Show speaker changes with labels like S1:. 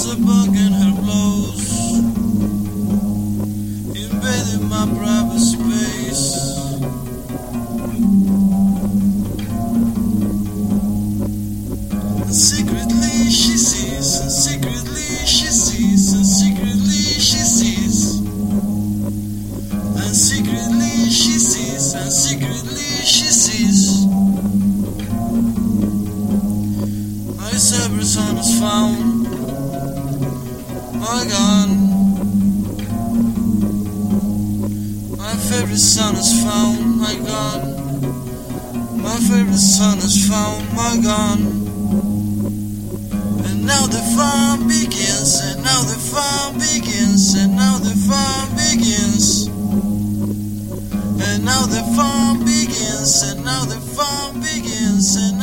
S1: a bug in her blows, invading my private space. And secretly she sees, and secretly she sees, and secretly she sees, and secretly she sees, and secretly she sees. My favorite son is found, my gun. My favorite son is found, my gun. My favorite son is found, my gun. And now the fun begins, and now the fun begins, and now the fun begins. And now the fun begins, and now the fun begins, and